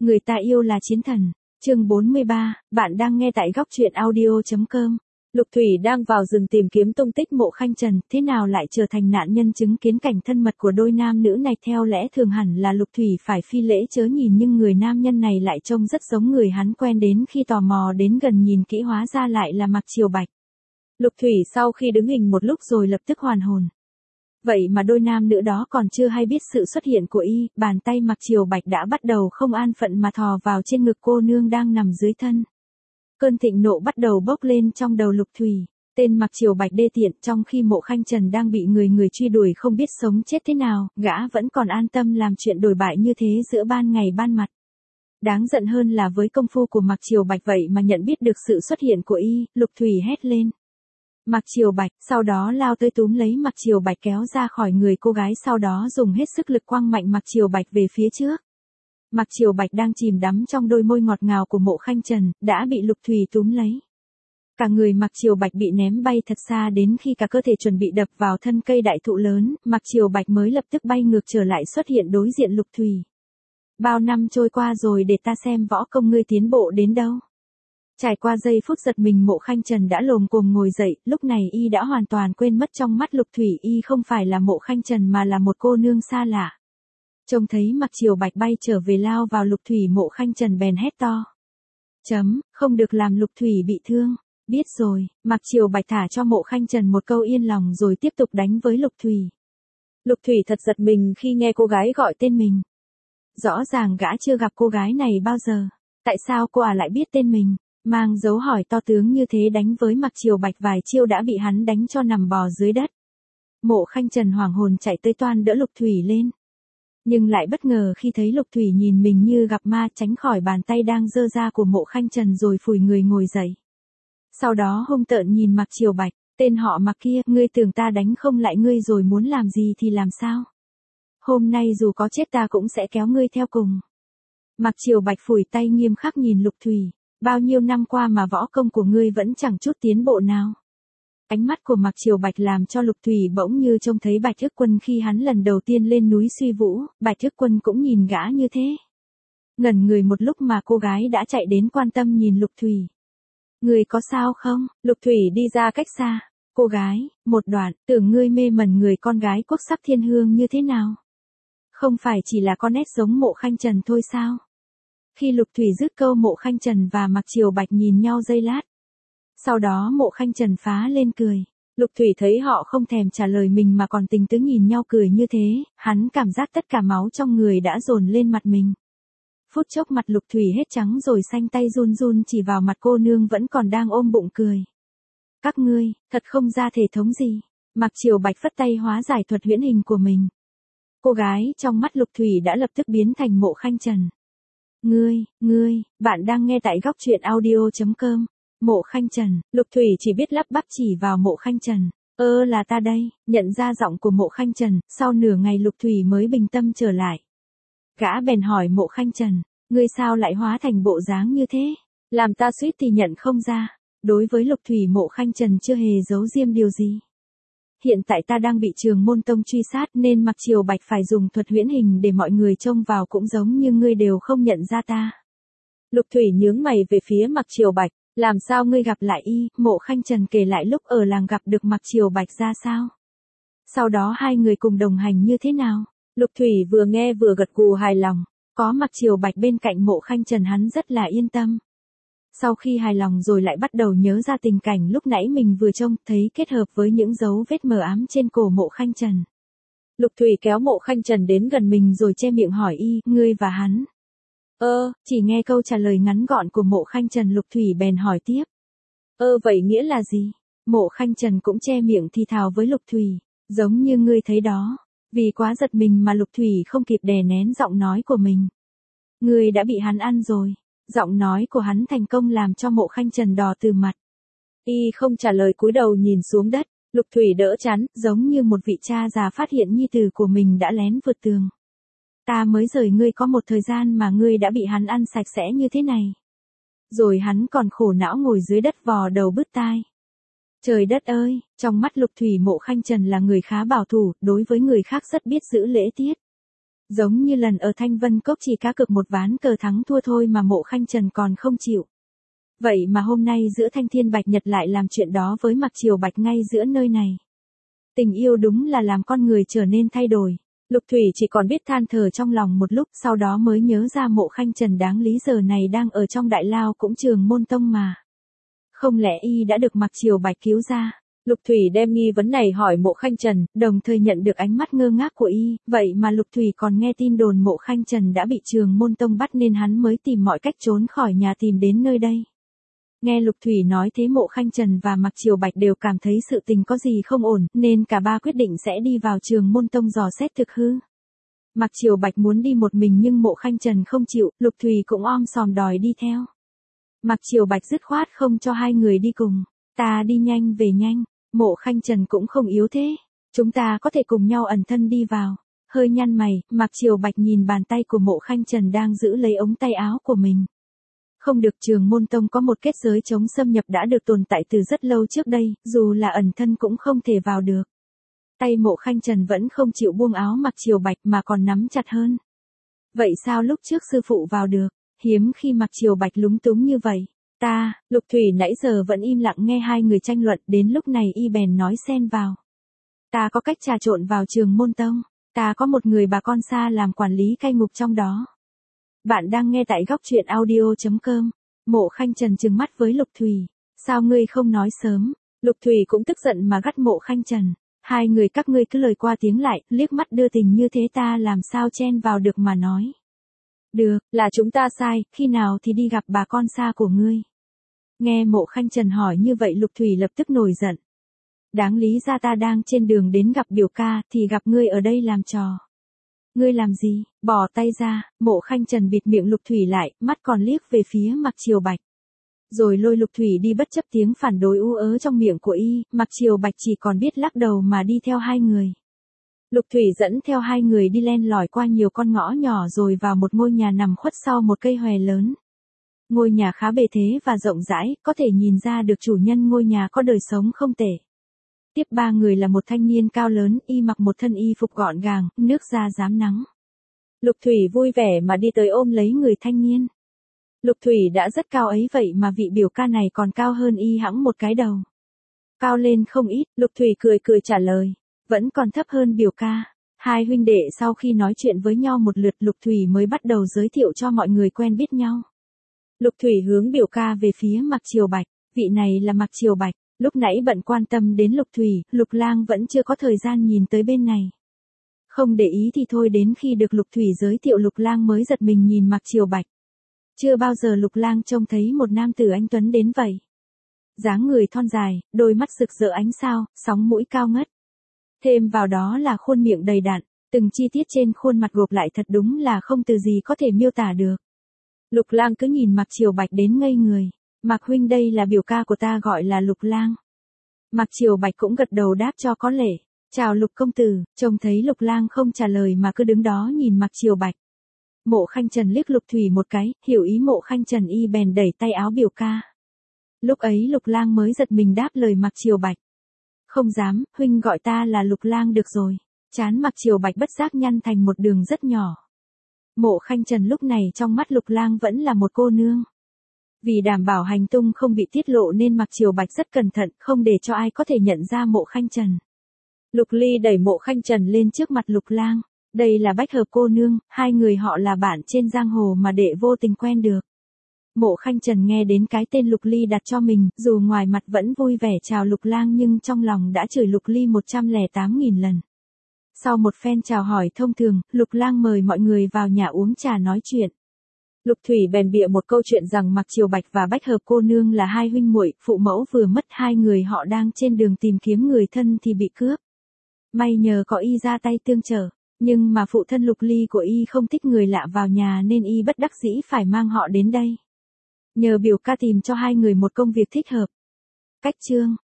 Người ta yêu là chiến thần. Chương 43, bạn đang nghe tại góc truyện audio.com. Lục Thủy đang vào rừng tìm kiếm tung tích Mộ Khanh Trần, thế nào lại trở thành nạn nhân chứng kiến cảnh thân mật của đôi nam nữ này. Theo lẽ thường hẳn là Lục Thủy phải phi lễ chớ nhìn, nhưng người nam nhân này lại trông rất giống người hắn quen, đến khi tò mò đến gần nhìn kỹ hóa ra lại là Mạc Triều Bạch. Lục Thủy sau khi đứng hình một lúc rồi lập tức hoàn hồn. Vậy mà đôi nam nữ đó còn chưa hay biết sự xuất hiện của y, bàn tay Mạc Triều Bạch đã bắt đầu không an phận mà thò vào trên ngực cô nương đang nằm dưới thân. Cơn thịnh nộ bắt đầu bốc lên trong đầu Lục Thủy. Tên Mạc Triều Bạch đê tiện, trong khi Mộ Khanh Trần đang bị người truy đuổi không biết sống chết thế nào, gã vẫn còn an tâm làm chuyện đổi bại như thế giữa ban ngày ban mặt. Đáng giận hơn là với công phu của Mạc Triều Bạch vậy mà nhận biết được sự xuất hiện của y, Lục Thủy hét lên. Mạc Triều Bạch, sau đó lao tới túm lấy Mạc Triều Bạch kéo ra khỏi người cô gái, sau đó dùng hết sức lực quăng mạnh Mạc Triều Bạch về phía trước. Mạc Triều Bạch đang chìm đắm trong đôi môi ngọt ngào của Mộ Khanh Trần, đã bị Lục Thủy túm lấy. Cả người Mạc Triều Bạch bị ném bay thật xa, đến khi cả cơ thể chuẩn bị đập vào thân cây đại thụ lớn, Mạc Triều Bạch mới lập tức bay ngược trở lại, xuất hiện đối diện Lục Thủy. Bao năm trôi qua rồi, để ta xem võ công ngươi tiến bộ đến đâu. Trải qua giây phút giật mình, Mộ Khanh Trần đã lồm cồm ngồi dậy, lúc này y đã hoàn toàn quên mất trong mắt Lục Thủy y không phải là Mộ Khanh Trần mà là một cô nương xa lạ. Trông thấy Mạc Triều Bạch bay trở về lao vào Lục Thủy, Mộ Khanh Trần bèn hét to. Không được làm Lục Thủy bị thương. Biết rồi. Mạc Triều Bạch thả cho Mộ Khanh Trần một câu yên lòng rồi tiếp tục đánh với Lục Thủy. Lục Thủy thật giật mình khi nghe cô gái gọi tên mình. Rõ ràng gã chưa gặp cô gái này bao giờ. Tại sao cô lại biết tên mình? Mang dấu hỏi to tướng như thế đánh với Mạc Triều Bạch vài chiêu đã bị hắn đánh cho nằm bò dưới đất. Mộ Khanh Trần hoảng hồn chạy tới toan đỡ Lục Thủy lên. Nhưng lại bất ngờ khi thấy Lục Thủy nhìn mình như gặp ma, tránh khỏi bàn tay đang giơ ra của Mộ Khanh Trần rồi phủi người ngồi dậy. Sau đó hung tợn nhìn Mạc Triều Bạch, tên họ Mạc kia, ngươi tưởng ta đánh không lại ngươi rồi muốn làm gì thì làm sao? Hôm nay dù có chết ta cũng sẽ kéo ngươi theo cùng. Mạc Triều Bạch phủi tay nghiêm khắc nhìn Lục Thủy. Bao nhiêu năm qua mà võ công của ngươi vẫn chẳng chút tiến bộ nào. Ánh mắt của Mạc Triều Bạch làm cho Lục Thủy bỗng như trông thấy Bạch Thức Quân khi hắn lần đầu tiên lên núi Suy Vũ, Bạch Thức Quân cũng nhìn gã như thế. Ngẩn người một lúc mà cô gái đã chạy đến quan tâm nhìn Lục Thủy. Ngươi có sao không? Lục Thủy đi ra cách xa. Cô gái, một đoạn, tưởng ngươi mê mẩn người con gái quốc sắc thiên hương như thế nào? Không phải chỉ là con nét giống Mộ Khanh Trần thôi sao? Khi Lục Thủy dứt câu, Mộ Khanh Trần và Mạc Triều Bạch nhìn nhau giây lát. Sau đó Mộ Khanh Trần phá lên cười. Lục Thủy thấy họ không thèm trả lời mình mà còn tình tứ nhìn nhau cười như thế, hắn cảm giác tất cả máu trong người đã dồn lên mặt mình. Phút chốc mặt Lục Thủy hết trắng rồi xanh, tay run run chỉ vào mặt cô nương vẫn còn đang ôm bụng cười. Các ngươi, thật không ra thể thống gì. Mạc Triều Bạch phất tay hóa giải thuật huyễn hình của mình. Cô gái trong mắt Lục Thủy đã lập tức biến thành Mộ Khanh Trần. Bạn đang nghe tại góc truyện audio.com. Mộ Khanh Trần, Lục Thủy chỉ biết lắp bắp chỉ vào Mộ Khanh Trần. Là ta đây, nhận ra giọng của Mộ Khanh Trần, sau nửa ngày Lục Thủy mới bình tâm trở lại. Gã bèn hỏi Mộ Khanh Trần, ngươi sao lại hóa thành bộ dáng như thế? Làm ta suýt thì nhận không ra. Đối với Lục Thủy, Mộ Khanh Trần chưa hề giấu diêm điều gì. Hiện tại ta đang bị Trường Môn Tông truy sát nên Mạc Triều Bạch phải dùng thuật huyễn hình để mọi người trông vào cũng giống như ngươi đều không nhận ra ta. Lục Thủy nhướng mày về phía Mạc Triều Bạch, làm sao ngươi gặp lại y? Mộ Khanh Trần kể lại lúc ở làng gặp được Mạc Triều Bạch ra sao. Sau đó hai người cùng đồng hành như thế nào. Lục Thủy vừa nghe vừa gật gù hài lòng, có Mạc Triều Bạch bên cạnh Mộ Khanh Trần hắn rất là yên tâm. Sau khi hài lòng rồi lại bắt đầu nhớ ra tình cảnh lúc nãy mình vừa trông thấy kết hợp với những dấu vết mờ ám trên cổ Mộ Khanh Trần. Lục Thủy kéo Mộ Khanh Trần đến gần mình rồi che miệng hỏi y, ngươi và hắn. Chỉ nghe câu trả lời ngắn gọn của Mộ Khanh Trần, Lục Thủy bèn hỏi tiếp. Vậy nghĩa là gì? Mộ Khanh Trần cũng che miệng thì thào với Lục Thủy, giống như ngươi thấy đó. Vì quá giật mình mà Lục Thủy không kịp đè nén giọng nói của mình. Ngươi đã bị hắn ăn rồi. Giọng nói của hắn thành công làm cho Mộ Khanh Trần đỏ từ mặt. Y không trả lời, cúi đầu nhìn xuống đất. Lục Thủy đỡ chắn, giống như một vị cha già phát hiện nhi tử của mình đã lén vượt tường. Ta mới rời ngươi có một thời gian mà ngươi đã bị hắn ăn sạch sẽ như thế này. Rồi hắn còn khổ não ngồi dưới đất vò đầu bứt tai. Trời đất ơi, trong mắt Lục Thủy, Mộ Khanh Trần là người khá bảo thủ, đối với người khác rất biết giữ lễ tiết. Giống như lần ở Thanh Vân Cốc chỉ cá cược một ván cờ thắng thua thôi mà Mộ Khanh Trần còn không chịu. Vậy mà hôm nay giữa Thanh Thiên Bạch Nhật lại làm chuyện đó với Mạc Triều Bạch ngay giữa nơi này. Tình yêu đúng là làm con người trở nên thay đổi. Lục Thủy chỉ còn biết than thở trong lòng một lúc, sau đó mới nhớ ra Mộ Khanh Trần đáng lý giờ này đang ở trong đại lao cũng Trường Môn Tông mà. Không lẽ y đã được Mạc Triều Bạch cứu ra? Lục Thủy đem nghi vấn này hỏi Mộ Khanh Trần, đồng thời nhận được ánh mắt ngơ ngác của y, vậy mà Lục Thủy còn nghe tin đồn Mộ Khanh Trần đã bị Trường Môn Tông bắt nên hắn mới tìm mọi cách trốn khỏi nhà tìm đến nơi đây. Nghe Lục Thủy nói thế Mộ Khanh Trần và Mạc Triều Bạch đều cảm thấy sự tình có gì không ổn, nên cả ba quyết định sẽ đi vào Trường Môn Tông dò xét thực hư. Mạc Triều Bạch muốn đi một mình nhưng Mộ Khanh Trần không chịu, Lục Thủy cũng om sòm đòi đi theo. Mạc Triều Bạch dứt khoát không cho hai người đi cùng. Ta đi nhanh về nhanh, Mộ Khanh Trần cũng không yếu thế. Chúng ta có thể cùng nhau ẩn thân đi vào. Hơi nhăn mày, Mạc Triều Bạch nhìn bàn tay của Mộ Khanh Trần đang giữ lấy ống tay áo của mình. Không được, Trường Môn Tông có một kết giới chống xâm nhập đã được tồn tại từ rất lâu trước đây, dù là ẩn thân cũng không thể vào được. Tay Mộ Khanh Trần vẫn không chịu buông áo Mạc Triều Bạch mà còn nắm chặt hơn. Vậy sao lúc trước sư phụ vào được? Hiếm khi Mạc Triều Bạch lúng túng như vậy. Lục Thủy nãy giờ vẫn im lặng nghe hai người tranh luận, đến lúc này y bèn nói xen vào. Ta có cách trà trộn vào Trường Môn Tông. Ta có một người bà con xa làm quản lý cai ngục trong đó. Bạn đang nghe tại góc truyện audio.com. Mộ Khanh Trần trừng mắt với Lục Thủy. Sao ngươi không nói sớm? Lục Thủy cũng tức giận mà gắt Mộ Khanh Trần. Hai người các ngươi cứ lời qua tiếng lại, liếc mắt đưa tình như thế ta làm sao chen vào được mà nói. Được, là chúng ta sai, khi nào thì đi gặp bà con xa của ngươi. Nghe Mộ Khanh Trần hỏi như vậy Lục Thủy lập tức nổi giận. Đáng lý ra ta đang trên đường đến gặp biểu ca thì gặp ngươi ở đây làm trò. Ngươi làm gì? Bỏ tay ra, Mộ Khanh Trần bịt miệng Lục Thủy lại, mắt còn liếc về phía Mạc Triều Bạch. Rồi lôi Lục Thủy đi bất chấp tiếng phản đối u ớ trong miệng của y, Mạc Triều Bạch chỉ còn biết lắc đầu mà đi theo hai người. Lục Thủy dẫn theo hai người đi len lỏi qua nhiều con ngõ nhỏ rồi vào một ngôi nhà nằm khuất sau một cây hòe lớn. Ngôi nhà khá bề thế và rộng rãi, có thể nhìn ra được chủ nhân ngôi nhà có đời sống không tệ. Tiếp ba người là một thanh niên cao lớn, y mặc một thân y phục gọn gàng, nước da rám nắng. Lục Thủy vui vẻ mà đi tới ôm lấy người thanh niên. Lục Thủy đã rất cao ấy vậy mà vị biểu ca này còn cao hơn y hẵng một cái đầu. Cao lên không ít, Lục Thủy cười cười trả lời. Vẫn còn thấp hơn biểu ca. Hai huynh đệ sau khi nói chuyện với nhau một lượt Lục Thủy mới bắt đầu giới thiệu cho mọi người quen biết nhau. Lục Thủy hướng biểu ca về phía Mạc Triều Bạch. Vị này là Mạc Triều Bạch. Lúc nãy bận quan tâm đến Lục Thủy, Lục Lang vẫn chưa có thời gian nhìn tới bên này. Không để ý thì thôi, đến khi được Lục Thủy giới thiệu Lục Lang mới giật mình nhìn Mạc Triều Bạch. Chưa bao giờ Lục Lang trông thấy một nam tử anh tuấn đến vậy. Dáng người thon dài, đôi mắt rực rỡ ánh sao, sóng mũi cao ngất. Thêm vào đó là khuôn miệng đầy đặn, từng chi tiết trên khuôn mặt gộp lại thật đúng là không từ gì có thể miêu tả được. Lục Lang cứ nhìn Mạc Triều Bạch đến ngây người. Mạc huynh, đây là biểu ca của ta gọi là Lục Lang. Mạc Triều Bạch cũng gật đầu đáp cho có lễ. Chào Lục công tử, trông thấy Lục Lang không trả lời mà cứ đứng đó nhìn Mạc Triều Bạch. Mộ Khanh Trần liếc Lục Thủy một cái, hiểu ý Mộ Khanh Trần y bèn đẩy tay áo biểu ca. Lúc ấy Lục Lang mới giật mình đáp lời Mạc Triều Bạch. Không dám, huynh gọi ta là Lục Lang được rồi. Trán Mạc Triều Bạch bất giác nhăn thành một đường rất nhỏ. Mộ Khanh Trần lúc này trong mắt Lục Lang vẫn là một cô nương. Vì đảm bảo hành tung không bị tiết lộ nên Mạc Triều Bạch rất cẩn thận, không để cho ai có thể nhận ra Mộ Khanh Trần. Lục Ly đẩy Mộ Khanh Trần lên trước mặt Lục Lang. Đây là Bách Hợp cô nương, hai người họ là bạn trên giang hồ mà đệ vô tình quen được. Mộ Khanh Trần nghe đến cái tên Lục Ly đặt cho mình, dù ngoài mặt vẫn vui vẻ chào Lục Lang nhưng trong lòng đã chửi Lục Ly 108.000 lần. Sau một phen chào hỏi thông thường, Lục Lang mời mọi người vào nhà uống trà nói chuyện. Lục Thủy bèn bịa một câu chuyện rằng Mạc Triều Bạch và Bách Hợp cô nương là hai huynh muội, phụ mẫu vừa mất, hai người họ đang trên đường tìm kiếm người thân thì bị cướp. May nhờ có y ra tay tương trợ, nhưng mà phụ thân Lục Ly của y không thích người lạ vào nhà nên y bất đắc dĩ phải mang họ đến đây. Nhờ biểu ca tìm cho hai người một công việc thích hợp. Cách chương